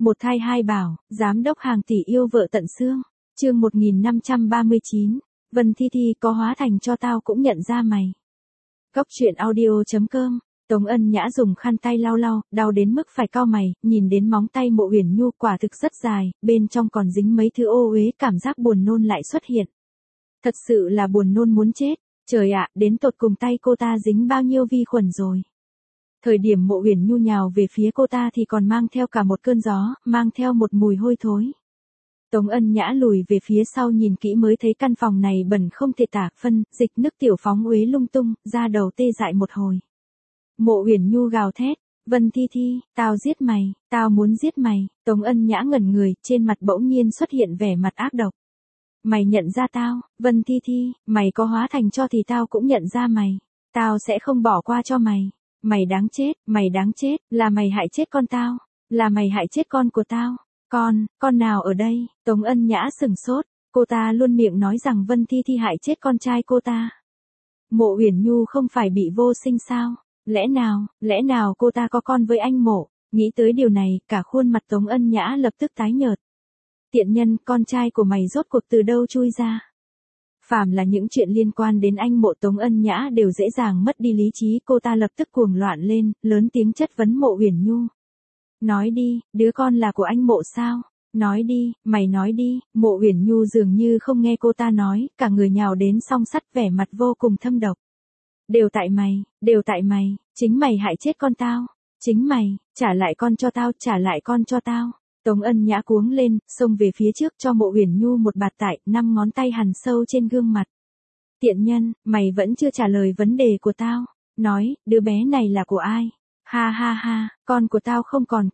Một thai hai bảo, giám đốc hàng tỷ yêu vợ tận xương. Chương 1539, Vân Thi Thi có hóa thành cho tao cũng nhận ra mày. Cốc truyện audio.com. Tống Ân Nhã dùng khăn tay lau lau, đau đến mức phải cau mày, nhìn đến móng tay Mộ Uyển Nhu quả thực rất dài, bên trong còn dính mấy thứ ô uế, cảm giác buồn nôn lại xuất hiện. Thật sự là buồn nôn muốn chết, trời ạ, đến tột cùng tay cô ta dính bao nhiêu vi khuẩn rồi. Thời điểm Mộ Uyển Nhu nhào về phía cô ta thì còn mang theo cả một cơn gió, mang theo một mùi hôi thối. Tống Ân Nhã lùi về phía sau nhìn kỹ mới thấy căn phòng này bẩn không thể tả, phân, dịch nước tiểu phóng uế lung tung, da đầu tê dại một hồi. Mộ Uyển Nhu gào thét, Vân Thi Thi, tao giết mày, tao muốn giết mày. Tống Ân Nhã ngẩn người, trên mặt bỗng nhiên xuất hiện vẻ mặt ác độc. Mày nhận ra tao, Vân Thi Thi, mày có hóa thành cho thì tao cũng nhận ra mày. Tao sẽ không bỏ qua cho mày. Mày đáng chết, là mày hại chết con tao, là mày hại chết con của tao. Con nào ở đây? Tống Ân Nhã sửng sốt, cô ta luôn miệng nói rằng Vân Thi Thi hại chết con trai cô ta. Mộ Uyển Nhu không phải bị vô sinh sao? Lẽ nào cô ta có con với anh Mộ? Nghĩ tới điều này, cả khuôn mặt Tống Ân Nhã lập tức tái nhợt. Tiện nhân, con trai của mày rốt cuộc từ đâu chui ra? Phàm là những chuyện liên quan đến anh Mộ, Tống Ân Nhã đều dễ dàng mất đi lý trí, cô ta lập tức cuồng loạn lên, lớn tiếng chất vấn Mộ Uyển Nhu. Nói đi, đứa con là của anh Mộ sao? Nói đi, mày nói đi. Mộ Uyển Nhu dường như không nghe cô ta nói, cả người nhào đến song sắt, vẻ mặt vô cùng thâm độc. Đều tại mày, chính mày hại chết con tao, chính mày, trả lại con cho tao. Tống Ân Nhã cuống lên, xông về phía trước cho Mộ Uyển Nhu một bạt tải, 5 ngón tay hằn sâu trên gương mặt. Tiện nhân, mày vẫn chưa trả lời vấn đề của tao. Nói, đứa bé này là của ai? Ha ha ha, con của tao không còn,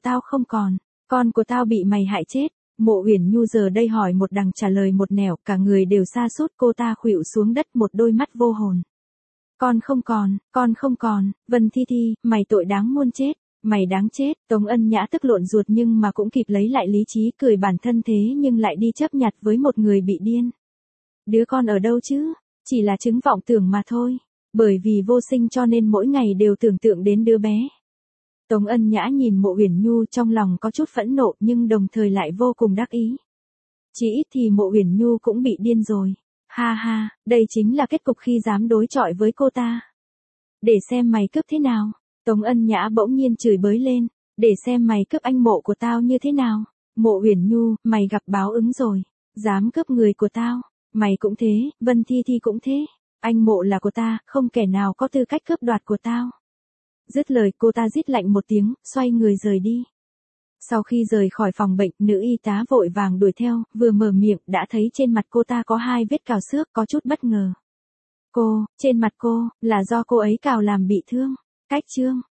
con của tao bị mày hại chết. Mộ Uyển Nhu giờ đây hỏi một đằng trả lời một nẻo, cả người đều sa sút, cô ta khuỵu xuống đất, một đôi mắt vô hồn. Con không còn, Vân Thi Thi, mày tội đáng muôn chết. Mày đáng chết. Tống Ân Nhã tức lộn ruột nhưng mà cũng kịp lấy lại lý trí, cười bản thân thế nhưng lại đi chấp nhặt với một người bị điên. Đứa con ở đâu chứ? Chỉ là chứng vọng tưởng mà thôi. Bởi vì vô sinh cho nên mỗi ngày đều tưởng tượng đến đứa bé. Tống Ân Nhã nhìn Mộ Uyển Nhu, trong lòng có chút phẫn nộ nhưng đồng thời lại vô cùng đắc ý. Chỉ ít thì Mộ Uyển Nhu cũng bị điên rồi. Ha ha, đây chính là kết cục khi dám đối chọi với cô ta. Để xem mày cướp thế nào. Tống Ân Nhã bỗng nhiên chửi bới lên, để xem mày cướp anh Mộ của tao như thế nào. Mộ Uyển Nhu, mày gặp báo ứng rồi, dám cướp người của tao, mày cũng thế, Vân Thi Thi cũng thế, anh Mộ là của ta, không kẻ nào có tư cách cướp đoạt của tao. Dứt lời cô ta rít lạnh một tiếng, xoay người rời đi. Sau khi rời khỏi phòng bệnh, nữ y tá vội vàng đuổi theo, vừa mở miệng đã thấy trên mặt cô ta có 2 vết cào xước, có chút bất ngờ. Trên mặt cô, là do cô ấy cào làm bị thương. Cách chương